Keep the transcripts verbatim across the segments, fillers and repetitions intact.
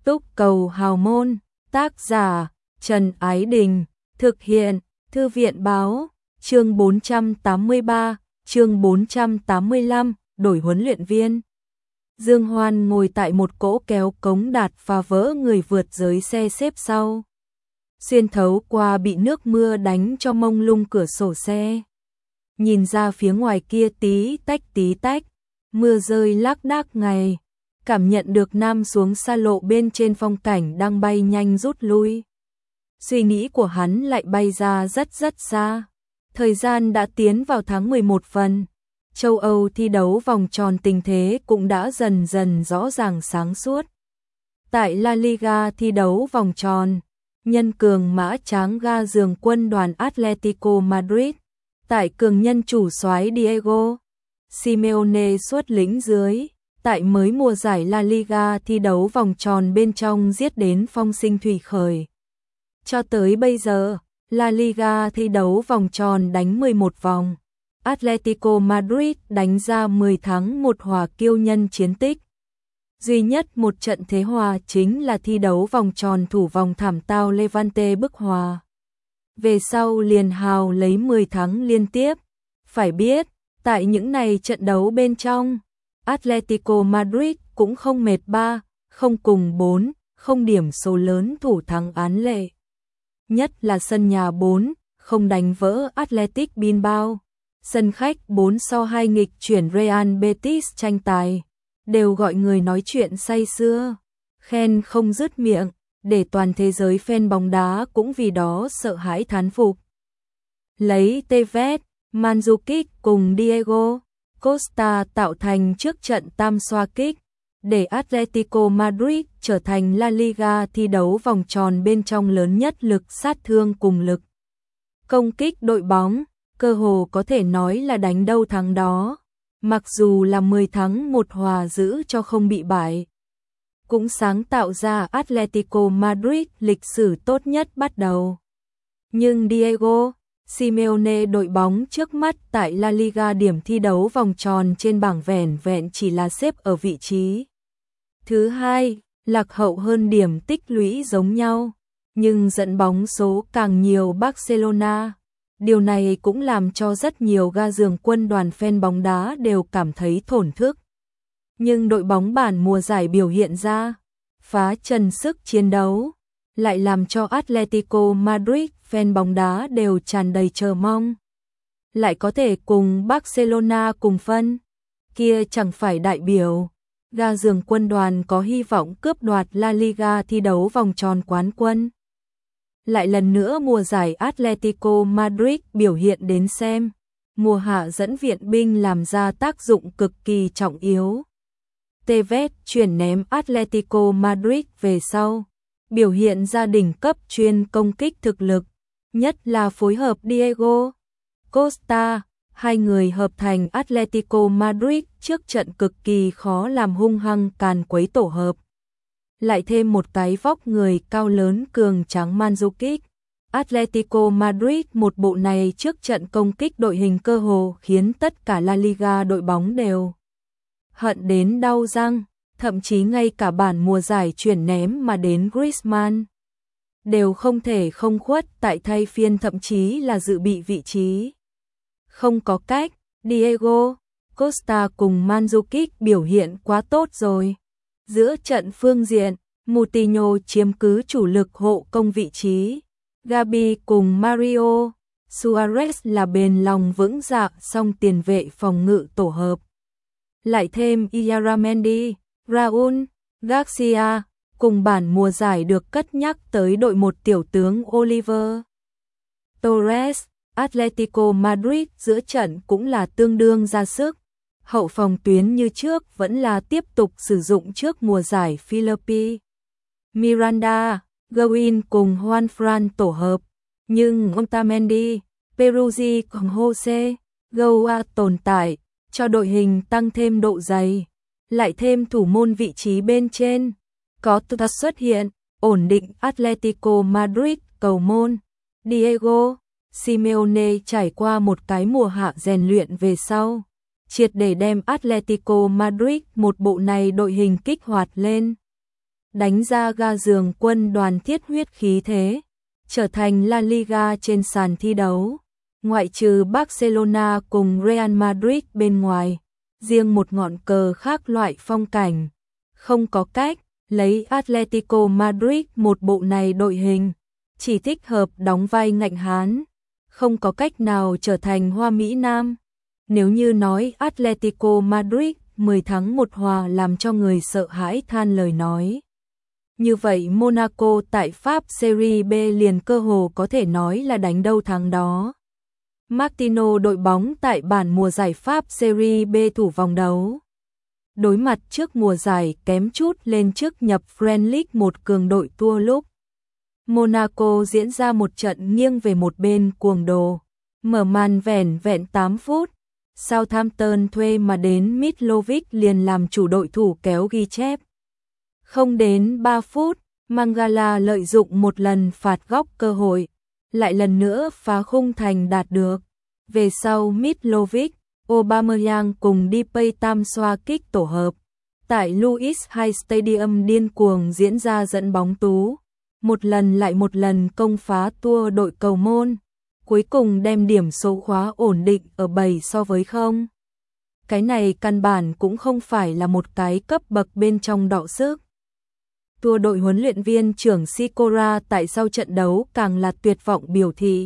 Túc cầu hào môn, tác giả Trần Ái Đình, thực hiện Thư viện báo, chương bốn trăm tám mươi ba, chương bốn trăm tám mươi lăm, đổi huấn luyện viên. Dương Hoan ngồi tại một cỗ kéo cống đạt phá vỡ người vượt giới xe xếp sau. Xuyên thấu qua bị nước mưa đánh cho mông lung cửa sổ xe. Nhìn ra phía ngoài kia tí tách tí tách, mưa rơi lác đác ngày. Cảm nhận được nam xuống xa lộ bên trên phong cảnh đang bay nhanh rút lui. Suy nghĩ của hắn lại bay ra rất rất xa. Thời gian đã tiến vào tháng mười một phần. Châu Âu thi đấu vòng tròn tình thế cũng đã dần dần rõ ràng sáng suốt. Tại La Liga thi đấu vòng tròn, nhân cường mã tráng ga giường quân đoàn Atletico Madrid, tại cường nhân chủ soái Diego Simeone xuất lĩnh dưới, tại mới mùa giải La Liga thi đấu vòng tròn bên trong giết đến phong sinh thủy khởi. Cho tới bây giờ, La Liga thi đấu vòng tròn đánh mười một vòng. Atletico Madrid đánh ra mười thắng một hòa kiêu nhân chiến tích. Duy nhất một trận thế hòa chính là thi đấu vòng tròn thủ vòng thảm tao Levante bức hòa. Về sau liền hào lấy mười thắng liên tiếp. Phải biết, tại những này trận đấu bên trong, Atletico Madrid cũng không mệt ba, không cùng bốn, không điểm số lớn thủ thắng án lệ. Nhất là sân nhà bốn, không đánh vỡ Athletic Bilbao. Sân khách bốn so hai nghịch chuyển Real Betis tranh tài, đều gọi người nói chuyện say sưa, khen không dứt miệng, để toàn thế giới fan bóng đá cũng vì đó sợ hãi thán phục. Lấy Tevez, Mandzukic cùng Diego Costa tạo thành trước trận tam xoa kích, để Atletico Madrid trở thành La Liga thi đấu vòng tròn bên trong lớn nhất lực sát thương cùng lực công kích đội bóng. Cơ hồ có thể nói là đánh đâu thắng đó, mặc dù là mười thắng một hòa giữ cho không bị bại. Cũng sáng tạo ra Atletico Madrid lịch sử tốt nhất bắt đầu. Nhưng Diego Simeone đội bóng trước mắt tại La Liga điểm thi đấu vòng tròn trên bảng vẻn vẹn chỉ là xếp ở vị trí thứ hai, lạc hậu hơn điểm tích lũy giống nhau, nhưng dẫn bóng số càng nhiều Barcelona. Điều này cũng làm cho rất nhiều ga giường quân đoàn fan bóng đá đều cảm thấy thổn thức. Nhưng đội bóng bản mùa giải biểu hiện ra, phá trần sức chiến đấu, lại làm cho Atletico Madrid fan bóng đá đều tràn đầy chờ mong. Lại có thể cùng Barcelona cùng phân, kia chẳng phải đại biểu, ga giường quân đoàn có hy vọng cướp đoạt La Liga thi đấu vòng tròn quán quân. Lại lần nữa mùa giải Atletico Madrid biểu hiện đến xem, mùa hạ dẫn viện binh làm ra tác dụng cực kỳ trọng yếu. Tevez chuyển ném Atletico Madrid về sau, biểu hiện ra đỉnh cấp chuyên công kích thực lực, nhất là phối hợp Diego Costa, hai người hợp thành Atletico Madrid trước trận cực kỳ khó làm hung hăng càn quấy tổ hợp. Lại thêm một cái vóc người cao lớn cường tráng Mandzukic, Atletico Madrid một bộ này trước trận công kích đội hình cơ hồ khiến tất cả La Liga đội bóng đều hận đến đau răng, thậm chí ngay cả bản mùa giải chuyển ném mà đến Griezmann đều không thể không khuất tại thay phiên thậm chí là dự bị vị trí. Không có cách, Diego Costa cùng Mandzukic biểu hiện quá tốt rồi. Giữa trận phương diện, Moutinho chiếm cứ chủ lực hộ công vị trí. Gabi cùng Mario Suarez là bền lòng vững dạ song tiền vệ phòng ngự tổ hợp. Lại thêm Iaramendi, Raúl Garcia, cùng bản mùa giải được cất nhắc tới đội một tiểu tướng Oliver Torres. Atletico Madrid giữa trận cũng là tương đương ra sức. Hậu phòng tuyến như trước vẫn là tiếp tục sử dụng trước mùa giải Philippe Miranda, Gouin cùng Juan Fran tổ hợp, nhưng Otamendi, Peruzzi cùng Jose Goua tồn tại, cho đội hình tăng thêm độ dày, lại thêm thủ môn vị trí bên trên, có Tuta xuất hiện, ổn định Atletico Madrid cầu môn. Diego Simeone trải qua một cái mùa hạ rèn luyện về sau, triệt để đem Atletico Madrid một bộ này đội hình kích hoạt lên. đánh ra ga giường quân đoàn thiết huyết khí thế, trở thành La Liga trên sàn thi đấu. Ngoại trừ Barcelona cùng Real Madrid bên ngoài, riêng một ngọn cờ khác loại phong cảnh. Không có cách, lấy Atletico Madrid một bộ này đội hình, chỉ thích hợp đóng vai ngạnh hán, không có cách nào trở thành Hoa Mỹ Nam. Nếu như nói Atletico Madrid mười thắng một hòa làm cho người sợ hãi than lời nói, như vậy Monaco tại Pháp Serie B liền cơ hồ có thể nói là đánh đâu thắng đó. Martino đội bóng tại bản mùa giải Pháp Serie B thủ vòng đấu. Đối mặt trước mùa giải kém chút lên trước nhập French League một cường đội tua lúc. Monaco diễn ra một trận nghiêng về một bên cuồng đồ. Mở màn vẻn vẹn tám phút. Southampton thuê mà đến Mitrovic liền làm chủ đội thủ kéo ghi chép. Không đến ba phút, Mangala lợi dụng một lần phạt góc cơ hội, lại lần nữa phá khung thành đạt được. Về sau Mitrovic, Aubameyang cùng Depay tam xoa kích tổ hợp. Tại Louis High Stadium điên cuồng diễn ra dẫn bóng tú, một lần lại một lần công phá tua đội cầu môn, cuối cùng đem điểm số khóa ổn định ở bảy so với không. Cái này căn bản cũng không phải là một cái cấp bậc bên trong đọ sức. Tua đội huấn luyện viên trưởng Sicora tại sau trận đấu càng là tuyệt vọng biểu thị.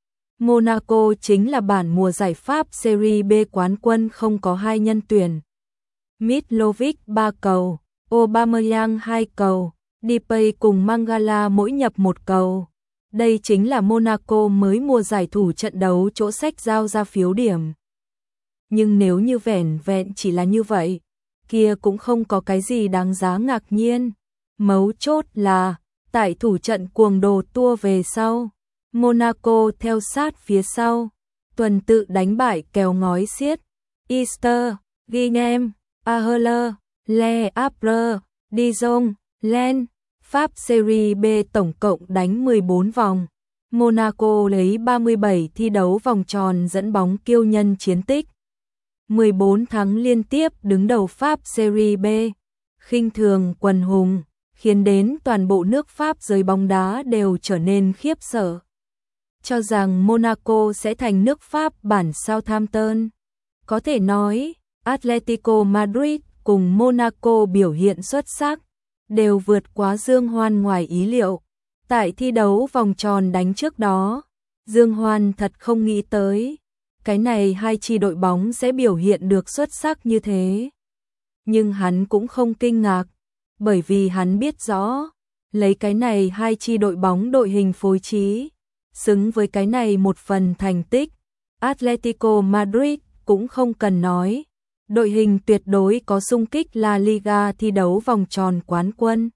Monaco chính là bản mùa giải Pháp Serie B quán quân không có hai nhân tuyển. Mitrovic ba cầu, Aubameyang hai cầu, Depay cùng Mangala mỗi nhập một cầu. Đây chính là Monaco mới mùa giải thủ trận đấu chỗ sách giao ra phiếu điểm. Nhưng nếu như vẻn vẹn chỉ là như vậy, kia cũng không có cái gì đáng giá ngạc nhiên. Mấu chốt là, tại thủ trận cuồng đồ tua về sau, Monaco theo sát phía sau, tuần tự đánh bại kèo ngói xiết, Easter, Guingamp, Aherler, Le Havre, Dijon, Lens. Pháp Serie B tổng cộng đánh mười bốn vòng. Monaco lấy ba mươi bảy thi đấu vòng tròn dẫn bóng kiêu nhân chiến tích. mười bốn thắng liên tiếp đứng đầu Pháp Serie B. Khinh thường quần hùng, khiến đến toàn bộ nước Pháp giới bóng đá đều trở nên khiếp sợ. Cho rằng Monaco sẽ thành nước Pháp bản Southampton. Có thể nói, Atletico Madrid cùng Monaco biểu hiện xuất sắc, đều vượt quá Dương Hoan ngoài ý liệu. Tại thi đấu vòng tròn đánh trước đó, Dương Hoan thật không nghĩ tới, cái này hai chi đội bóng sẽ biểu hiện được xuất sắc như thế. Nhưng hắn cũng không kinh ngạc, bởi vì hắn biết rõ, lấy cái này hai chi đội bóng đội hình phối trí, xứng với cái này một phần thành tích, Atletico Madrid cũng không cần nói. Đội hình tuyệt đối có xung kích La Liga thi đấu vòng tròn quán quân.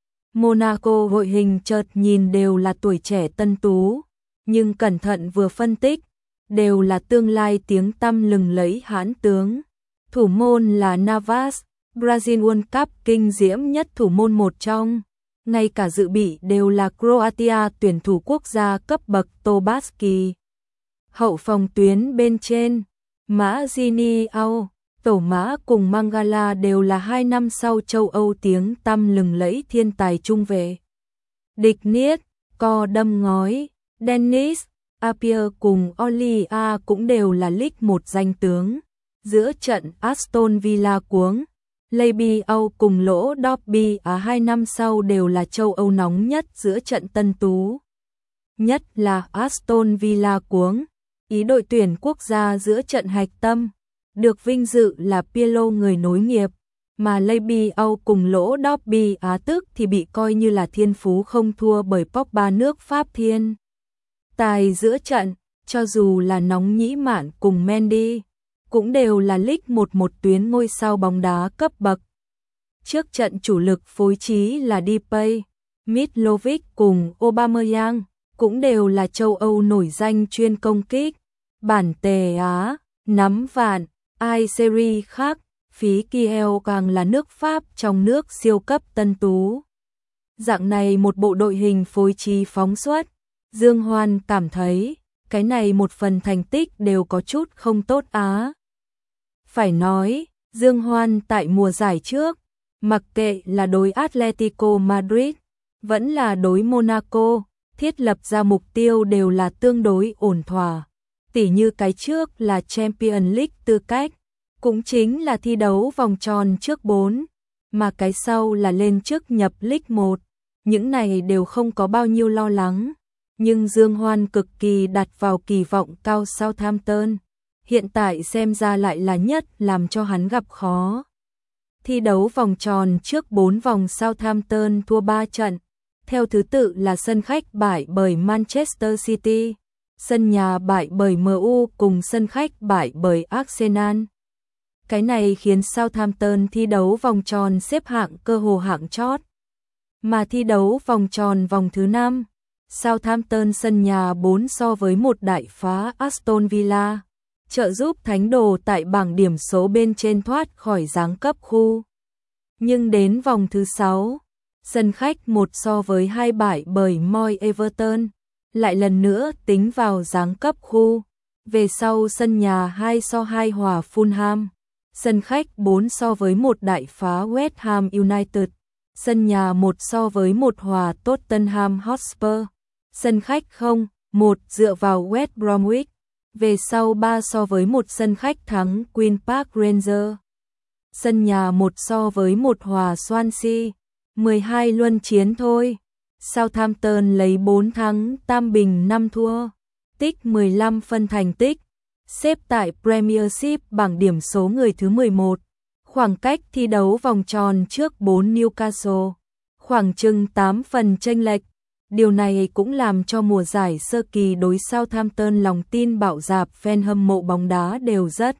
Monaco đội hình chợt nhìn đều là tuổi trẻ tân tú, nhưng cẩn thận vừa phân tích, đều là tương lai tiếng tăm lừng lẫy hãn tướng. Thủ môn là Navas, Brazil World Cup kinh diễm nhất thủ môn một trong. Ngay cả dự bị đều là Croatia tuyển thủ quốc gia cấp bậc Tobaski. Hậu phòng tuyến bên trên, Mã Giniao, Tổ Mã cùng Mangala đều là hai năm sau châu Âu tiếng tăm lừng lẫy thiên tài trung vệ. Địch Niết, Co đâm ngói, Dennis, Appiah cùng Olia cũng đều là League một danh tướng. Giữa trận Aston Villa cuống, Leibiao cùng Lỗ Derby ở hai năm sau đều là châu Âu nóng nhất giữa trận tân tú. Nhất là Aston Villa cuống, ý đội tuyển quốc gia giữa trận hạch tâm. Được vinh dự là Pirlo người nối nghiệp, mà Leibiao cùng Lỗ Derby Á tức thì bị coi như là thiên phú không thua bởi Pogba nước Pháp thiên. Tài giữa trận, cho dù là nóng nhĩ mạn cùng Mendy, cũng đều là League một một tuyến ngôi sao bóng đá cấp bậc. Trước trận chủ lực phối trí là Depay, Mitrovic cùng Aubameyang, cũng đều là châu Âu nổi danh chuyên công kích. Bản Tề Á, nắm vạn, ai series khác, phí Kiel càng là nước Pháp trong nước siêu cấp tân tú. Dạng này một bộ đội hình phối trí phóng xuất, Dương Hoan cảm thấy, cái này một phần thành tích đều có chút không tốt á. Phải nói, Dương Hoan tại mùa giải trước, Mặc kệ là đối Atletico Madrid, vẫn là đối Monaco, thiết lập ra mục tiêu đều là tương đối ổn thỏa. Tỉ như cái trước là Champions League tư cách, cũng chính là thi đấu vòng tròn trước bốn, mà cái sau là lên trước nhập League một. Những này đều không có bao nhiêu lo lắng, nhưng Dương Hoan cực kỳ đặt vào kỳ vọng cao Southampton. Hiện tại xem ra lại là nhất làm cho hắn gặp khó. Thi đấu vòng tròn trước bốn vòng Southampton thua ba trận, theo thứ tự là sân khách bại bởi Manchester City, sân nhà bại bởi em u cùng sân khách bại bởi Arsenal. Cái này khiến Southampton thi đấu vòng tròn xếp hạng cơ hồ hạng chót. Mà thi đấu vòng tròn vòng thứ năm, Southampton sân nhà bốn so với một đại phá Aston Villa, trợ giúp Thánh Đồ tại bảng điểm số bên trên thoát khỏi giáng cấp khu. Nhưng đến vòng thứ sáu, sân khách một so với hai bại bởi Moy Everton, lại lần nữa tính vào giáng cấp khu. Về sau sân nhà hai so hai hòa Fulham, sân khách bốn so với một đại phá West Ham United, sân nhà một so với một hòa Tottenham Hotspur, sân khách không một dựa vào West Bromwich, về sau ba so với một sân khách thắng Queen Park Rangers, sân nhà một so với một hòa Swansea, mười hai luân chiến thôi. Southampton lấy bốn thắng tam bình năm thua, tích mười lăm phân thành tích, xếp tại Premiership bảng điểm số người thứ mười một, khoảng cách thi đấu vòng tròn trước bốn Newcastle, khoảng chừng tám phần chênh lệch. Điều này cũng làm cho mùa giải sơ kỳ đối Southampton lòng tin bạo dạp, fan hâm mộ bóng đá đều rất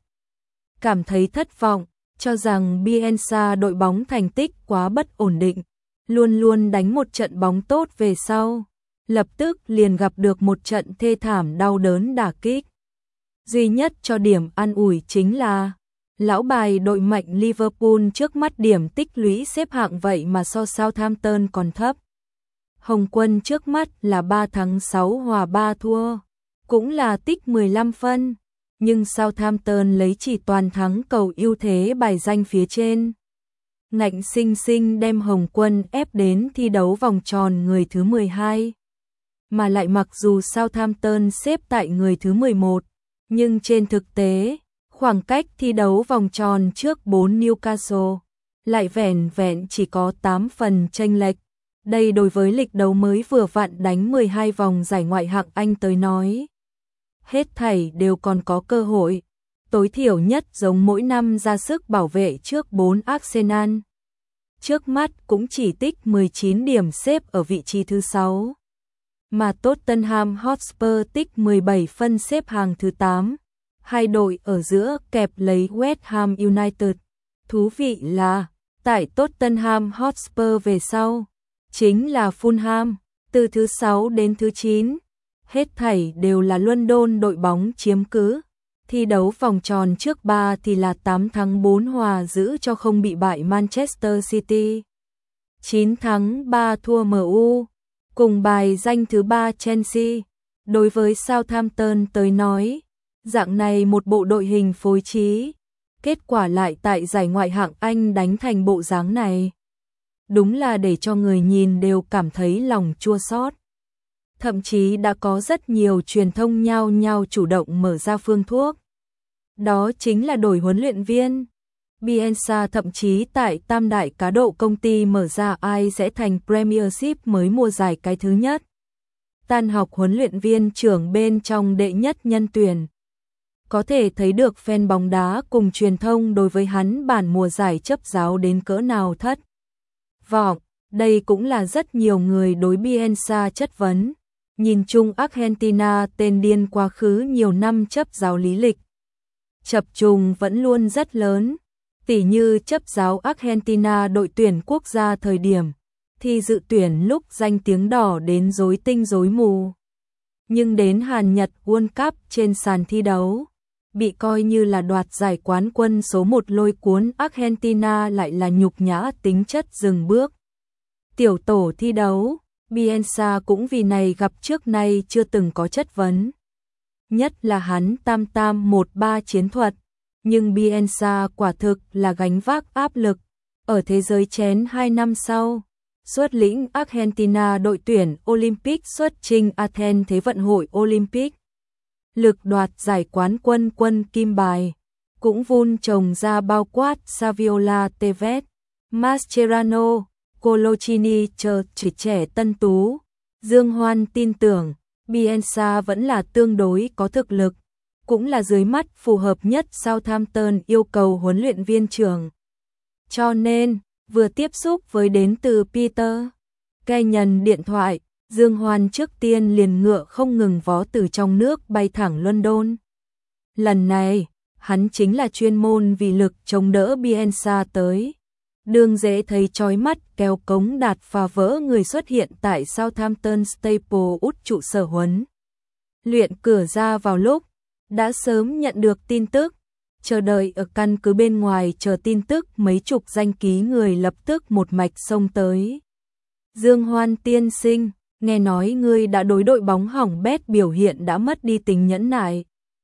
cảm thấy thất vọng, cho rằng Bielsa đội bóng thành tích quá bất ổn định, luôn luôn đánh một trận bóng tốt về sau, lập tức liền gặp được một trận thê thảm đau đớn đả kích. Duy nhất cho điểm an ủi chính là lão bài đội mạnh Liverpool trước mắt điểm tích lũy xếp hạng vậy mà so Southampton còn thấp. Hồng Quân trước mắt là ba thắng sáu hòa ba thua, cũng là tích mười lăm phân, nhưng Southampton lấy chỉ toàn thắng cầu ưu thế bài danh phía trên. Ngạnh sinh sinh đem Hồng Quân ép đến thi đấu vòng tròn người thứ mười hai. Mà lại mặc dù Southampton xếp tại người thứ mười một, nhưng trên thực tế, khoảng cách thi đấu vòng tròn trước bốn Newcastle lại vẻn vẹn chỉ có tám phần chênh lệch. Đây đối với lịch đấu mới vừa vặn đánh mười hai vòng giải ngoại hạng Anh tới nói, hết thảy đều còn có cơ hội, tối thiểu nhất giống mỗi năm ra sức bảo vệ trước bốn Arsenal. Trước mắt cũng chỉ tích mười chín điểm xếp ở vị trí thứ sáu, mà Tottenham Hotspur tích mười bảy phân xếp hàng thứ tám, hai đội ở giữa kẹp lấy West Ham United. Thú vị là, tại Tottenham Hotspur về sau, chính là Fulham, từ thứ sáu đến thứ chín, hết thảy đều là London đội bóng chiếm cứ. Thi đấu vòng tròn trước ba thì là tám thắng bốn hòa giữ cho không bị bại Manchester City, chín thắng ba thua em u, cùng bài danh thứ ba Chelsea. Đối với Southampton tới nói, dạng này một bộ đội hình phối trí, kết quả lại tại giải ngoại hạng Anh đánh thành bộ dáng này. Đúng là để cho người nhìn đều cảm thấy lòng chua xót. Thậm chí đã có rất nhiều truyền thông nhao nhao chủ động mở ra phương thuốc. Đó chính là đổi huấn luyện viên. Bielsa thậm chí tại tam đại cá độ công ty mở ra ai sẽ thành Premiership mới mùa giải cái thứ nhất. Tan học huấn luyện viên trưởng bên trong đệ nhất nhân tuyển. Có thể thấy được fan bóng đá cùng truyền thông đối với hắn bản mùa giải chấp giáo đến cỡ nào thất vọng. Đây cũng là rất nhiều người đối Bielsa chất vấn. Nhìn chung Argentina tên điên quá khứ nhiều năm chấp giáo lý lịch, chập trùng vẫn luôn rất lớn. Tỉ như chấp giáo Argentina đội tuyển quốc gia thời điểm thì dự tuyển lúc danh tiếng đỏ đến rối tinh rối mù. Nhưng đến Hàn Nhật World Cup trên sàn thi đấu, bị coi như là đoạt giải quán quân số một lôi cuốn Argentina lại là nhục nhã tính chất dừng bước. Tiểu tổ thi đấu, Bielsa cũng vì này gặp trước nay chưa từng có chất vấn. Nhất là hắn tam tam một ba chiến thuật, nhưng Bielsa quả thực là gánh vác áp lực, Ở thế giới chén hai năm sau, xuất lĩnh Argentina đội tuyển Olympic xuất chinh Athens Thế vận hội Olympic. Lực đoạt giải quán quân quân kim bài, cũng vun trồng ra bao quát Saviola Tevez, Mascherano, Coloccini chờ trẻ trẻ tân tú. Dương Hoan tin tưởng, Bielsa vẫn là tương đối có thực lực, cũng là dưới mắt phù hợp nhất Southampton yêu cầu huấn luyện viên trưởng. Cho nên, vừa tiếp xúc với đến từ Peter Kenyon điện thoại, Dương Hoan trước tiên liền ngựa không ngừng vó từ trong nước bay thẳng London. Lần này, hắn chính là chuyên môn vì lực chống đỡ Bielsa tới. Đường dễ thấy chói mắt kéo cống đạt phá vỡ người xuất hiện tại Southampton Staplewood trụ sở huấn luyện cửa ra vào lúc đã sớm nhận được tin tức, chờ đợi ở căn cứ bên ngoài chờ tin tức mấy chục danh ký người lập tức một mạch xông tới. Dương Hoan tiên sinh, nghe nói ngươi đã đối đội bóng hỏng bét biểu hiện đã mất đi tính nhẫn nại.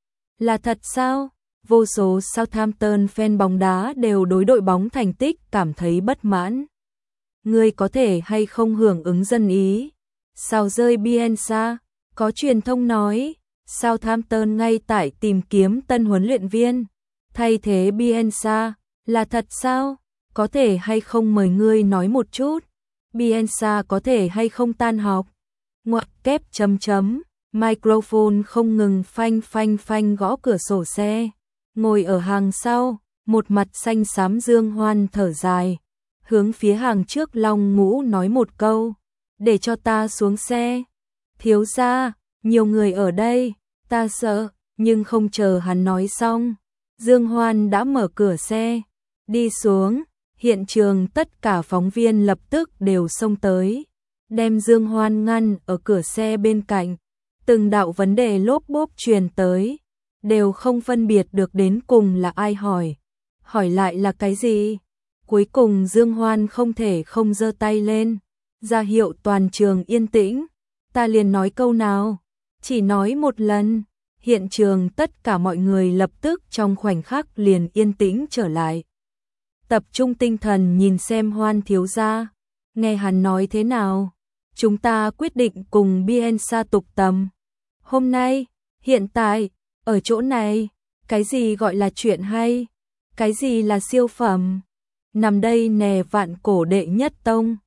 Là thật sao? Vô số Southampton fan bóng đá đều đối đội bóng thành tích cảm thấy bất mãn. Ngươi có thể hay không hưởng ứng dân ý? Sao rơi Bielsa? Có truyền thông nói, Southampton ngay tại tìm kiếm tân huấn luyện viên thay thế Bielsa, là thật sao? Có thể hay không mời ngươi nói một chút? Bielsa có thể hay không tan học? Ngoặc kép chấm chấm, microphone không ngừng phanh phanh phanh gõ cửa sổ xe. Ngồi ở hàng sau, một mặt xanh xám Dương Hoan thở dài, hướng phía hàng trước Long Ngũ nói một câu, để cho ta xuống xe. Thiếu gia, nhiều người ở đây, ta sợ, nhưng không chờ hắn nói xong. Dương Hoan đã mở cửa xe, đi xuống, hiện trường tất cả phóng viên lập tức đều xông tới, đem Dương Hoan ngăn ở cửa xe bên cạnh, từng đạo vấn đề lốp bốp truyền tới, đều không phân biệt được đến cùng là ai hỏi, hỏi lại là cái gì. Cuối cùng Dương Hoan không thể không giơ tay lên, ra hiệu toàn trường yên tĩnh, ta liền nói câu nào, chỉ nói một lần. Hiện trường tất cả mọi người lập tức trong khoảnh khắc liền yên tĩnh trở lại. Tập trung tinh thần nhìn xem Hoan thiếu gia, nghe hắn nói thế nào. Chúng ta quyết định cùng Bielsa tục tầm. Hôm nay, hiện tại, ở chỗ này, cái gì gọi là chuyện hay? Cái gì là siêu phẩm? Nằm đây nè vạn cổ đệ nhất tông.